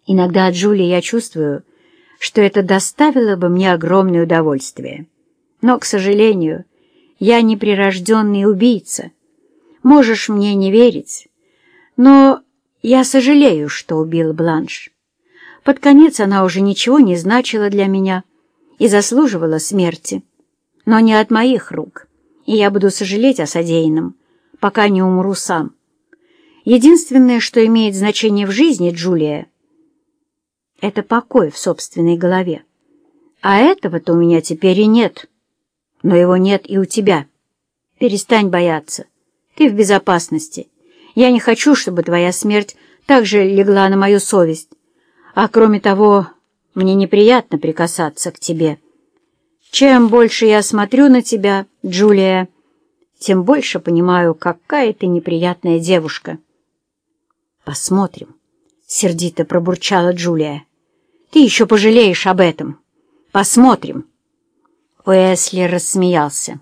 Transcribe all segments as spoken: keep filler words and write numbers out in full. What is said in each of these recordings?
Иногда, Джулия, я чувствую, что это доставило бы мне огромное удовольствие. Но, к сожалению, я не прирожденный убийца. Можешь мне не верить, но я сожалею, что убил Бланш. Под конец она уже ничего не значила для меня и заслуживала смерти, но не от моих рук, и я буду сожалеть о содеянном, пока не умру сам. Единственное, что имеет значение в жизни, Джулия, это покой в собственной голове. А этого-то у меня теперь и нет. Но его нет и у тебя. Перестань бояться. Ты в безопасности. Я не хочу, чтобы твоя смерть также легла на мою совесть. А кроме того, мне неприятно прикасаться к тебе. Чем больше я смотрю на тебя, Джулия, тем больше понимаю, какая ты неприятная девушка. Посмотрим, — сердито пробурчала Джулия. Ты еще пожалеешь об этом. Посмотрим. Уэсли рассмеялся.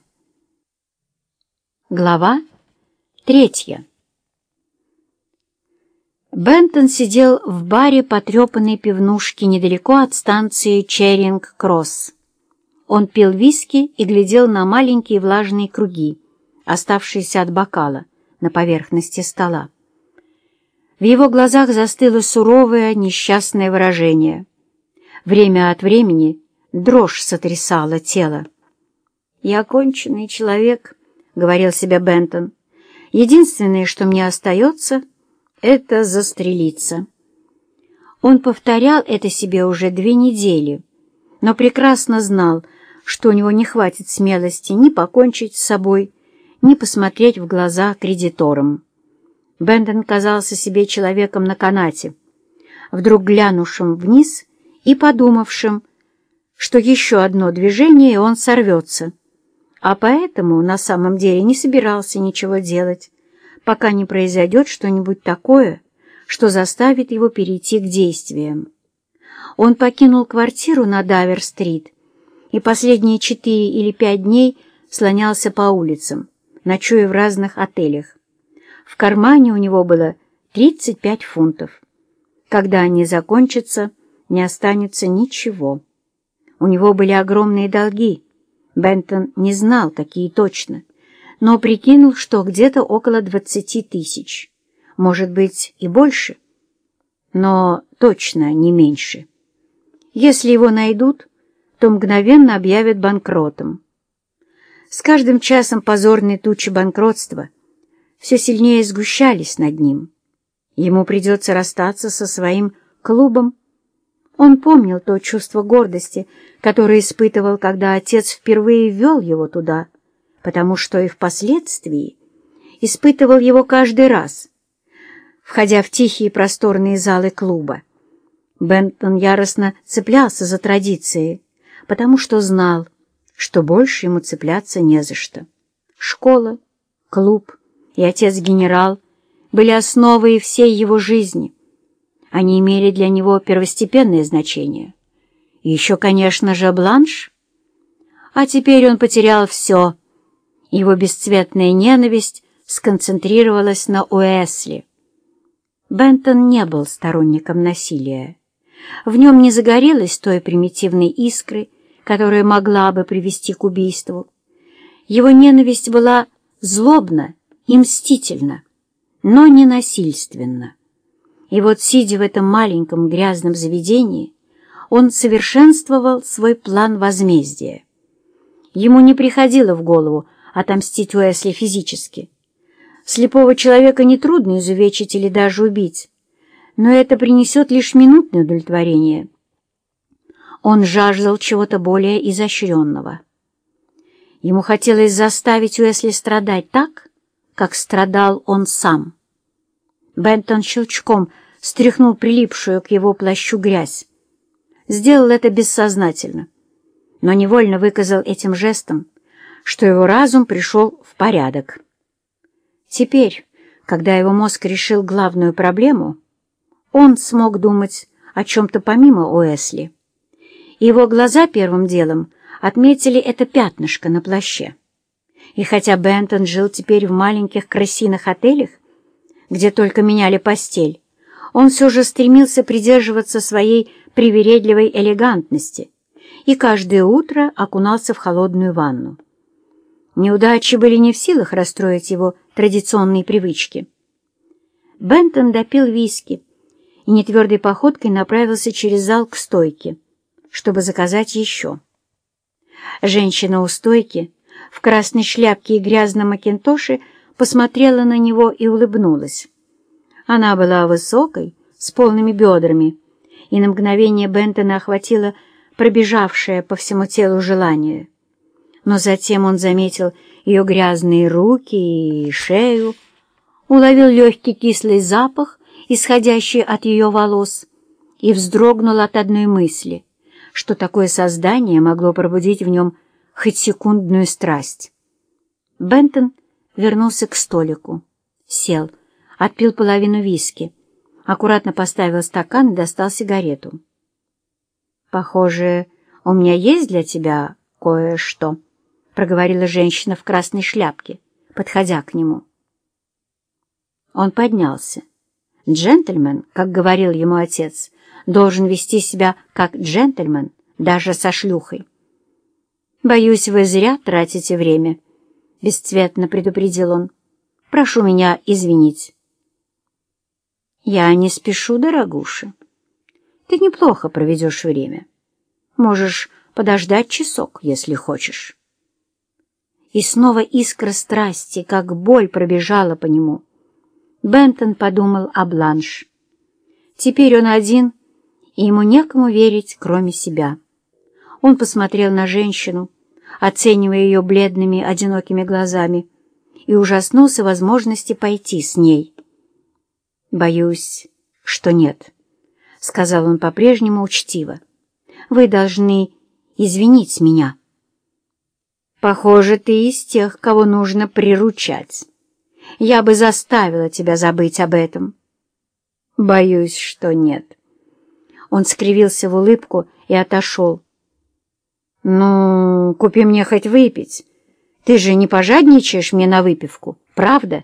Глава третья. Бентон сидел в баре потрепанной пивнушки недалеко от станции Черинг-Кросс. Он пил виски и глядел на маленькие влажные круги, оставшиеся от бокала на поверхности стола. В его глазах застыло суровое, несчастное выражение. Время от времени дрожь сотрясала тело. «Я конченый человек», — говорил себе Бентон. «Единственное, что мне остается, — это застрелиться». Он повторял это себе уже две недели, но прекрасно знал, что у него не хватит смелости ни покончить с собой, ни посмотреть в глаза кредиторам. Бентон казался себе человеком на канате, вдруг глянувшим вниз и подумавшим, что еще одно движение, и он сорвется, а поэтому на самом деле не собирался ничего делать, пока не произойдет что-нибудь такое, что заставит его перейти к действиям. Он покинул квартиру на Давер-стрит и последние четыре или пять дней слонялся по улицам, ночуя в разных отелях. В кармане у него было тридцать пять фунтов. Когда они закончатся, не останется ничего. У него были огромные долги. Бентон не знал, какие точно, но прикинул, что где-то около двадцати тысяч. Может быть, и больше, но точно не меньше. Если его найдут, то мгновенно объявят банкротом. С каждым часом позорные тучи банкротства все сильнее сгущались над ним. Ему придется расстаться со своим клубом. Он помнил то чувство гордости, которое испытывал, когда отец впервые ввел его туда, потому что и впоследствии испытывал его каждый раз, входя в тихие просторные залы клуба. Бентон яростно цеплялся за традиции, потому что знал, что больше ему цепляться не за что. Школа, клуб и отец-генерал были основой всей его жизни. Они имели для него первостепенное значение. И еще, конечно же, Бланш. А теперь он потерял все. Его бесцветная ненависть сконцентрировалась на Уэсли. Бентон не был сторонником насилия. В нем не загорелось той примитивной искры, которая могла бы привести к убийству. Его ненависть была злобна и мстительна, но не насильственна. И вот, сидя в этом маленьком грязном заведении, он совершенствовал свой план возмездия. Ему не приходило в голову отомстить Уэсли физически. Слепого человека нетрудно изувечить или даже убить, но это принесет лишь минутное удовлетворение. Он жаждал чего-то более изощренного. Ему хотелось заставить Уэсли страдать так, как страдал он сам. Бентон щелчком стряхнул прилипшую к его плащу грязь. Сделал это бессознательно, но невольно выказал этим жестом, что его разум пришел в порядок. Теперь, когда его мозг решил главную проблему, он смог думать о чем-то помимо Уэсли. Его глаза первым делом отметили это пятнышко на плаще. И хотя Бентон жил теперь в маленьких крысиных отелях, где только меняли постель, Он все же стремился придерживаться своей привередливой элегантности и каждое утро окунался в холодную ванну. Неудачи были не в силах расстроить его традиционные привычки. Бентон допил виски и нетвердой походкой направился через зал к стойке, чтобы заказать еще. Женщина у стойки в красной шляпке и грязном макинтоше посмотрела на него и улыбнулась. Она была высокой, с полными бедрами, и на мгновение Бентона охватило пробежавшее по всему телу желание. Но затем он заметил ее грязные руки и шею, уловил легкий кислый запах, исходящий от ее волос, и вздрогнул от одной мысли, что такое создание могло пробудить в нем хоть секундную страсть. Бентон вернулся к столику, сел, отпил половину виски, аккуратно поставил стакан и достал сигарету. «Похоже, у меня есть для тебя кое-что», — проговорила женщина в красной шляпке, подходя к нему. Он поднялся. Джентльмен, как говорил ему отец, должен вести себя как джентльмен, даже со шлюхой. «Боюсь, вы зря тратите время», — бесцветно предупредил он. «Прошу меня извинить». «Я не спешу, дорогуша. Ты неплохо проведешь время. Можешь подождать часок, если хочешь». И снова искра страсти, как боль, пробежала по нему. Бентон подумал о Бланш. Теперь он один, и ему некому верить, кроме себя. Он посмотрел на женщину, оценивая ее бледными, одинокими глазами, и ужаснулся возможности пойти с ней. «Боюсь, что нет», — сказал он по-прежнему учтиво. «Вы должны извинить меня». «Похоже, ты из тех, кого нужно приручать. Я бы заставила тебя забыть об этом». «Боюсь, что нет». Он скривился в улыбку и отошел. «Ну, купи мне хоть выпить. Ты же не пожадничаешь мне на выпивку, правда?»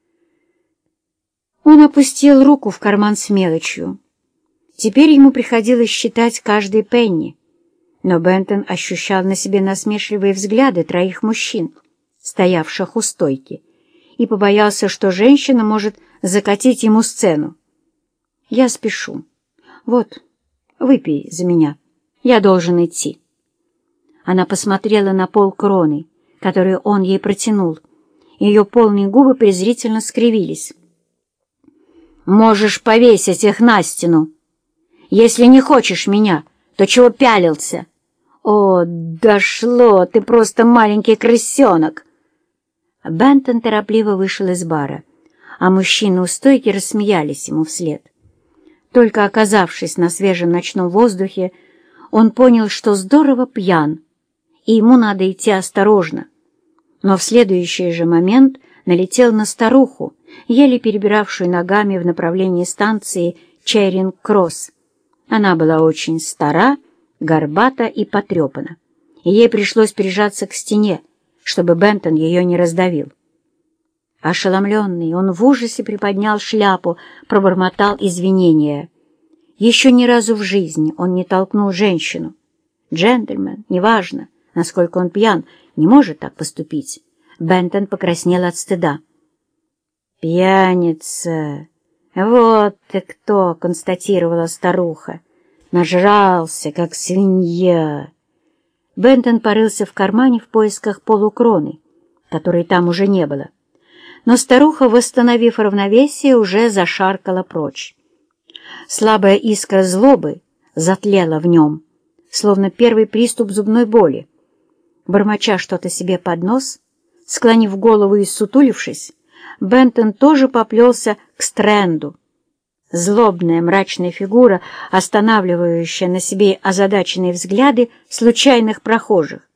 Он опустил руку в карман с мелочью. Теперь ему приходилось считать каждый пенни, но Бентон ощущал на себе насмешливые взгляды троих мужчин, стоявших у стойки, и побоялся, что женщина может закатить ему сцену. «Я спешу. Вот, выпей за меня. Я должен идти». Она посмотрела на полкроны, которую он ей протянул. Ее полные губы презрительно скривились. «Можешь повесить их на стену. Если не хочешь меня, то чего пялился? О, дошло, ты просто маленький крысенок!» Бентон торопливо вышел из бара, а мужчины у стойки рассмеялись ему вслед. Только оказавшись на свежем ночном воздухе, он понял, что здорово пьян, и ему надо идти осторожно. Но в следующий же момент налетел на старуху, еле перебиравшую ногами в направлении станции Чэринг-Кросс. Она была очень стара, горбата и потрепана, и ей пришлось прижаться к стене, чтобы Бентон ее не раздавил. Ошеломленный, он в ужасе приподнял шляпу, пробормотал извинения. Еще ни разу в жизни он не толкнул женщину. Джентльмен, неважно, насколько он пьян, не может так поступить. Бентон покраснел от стыда. «Пьяница! Вот ты кто!» — констатировала старуха. «Нажрался, как свинья!» Бентон порылся в кармане в поисках полукроны, которой там уже не было. Но старуха, восстановив равновесие, уже зашаркала прочь. Слабая искра злобы затлела в нем, словно первый приступ зубной боли. Бормоча что-то себе под нос, склонив голову и ссутулившись, Бентон тоже поплелся к Стрэнду. Злобная мрачная фигура, останавливающая на себе озадаченные взгляды случайных прохожих,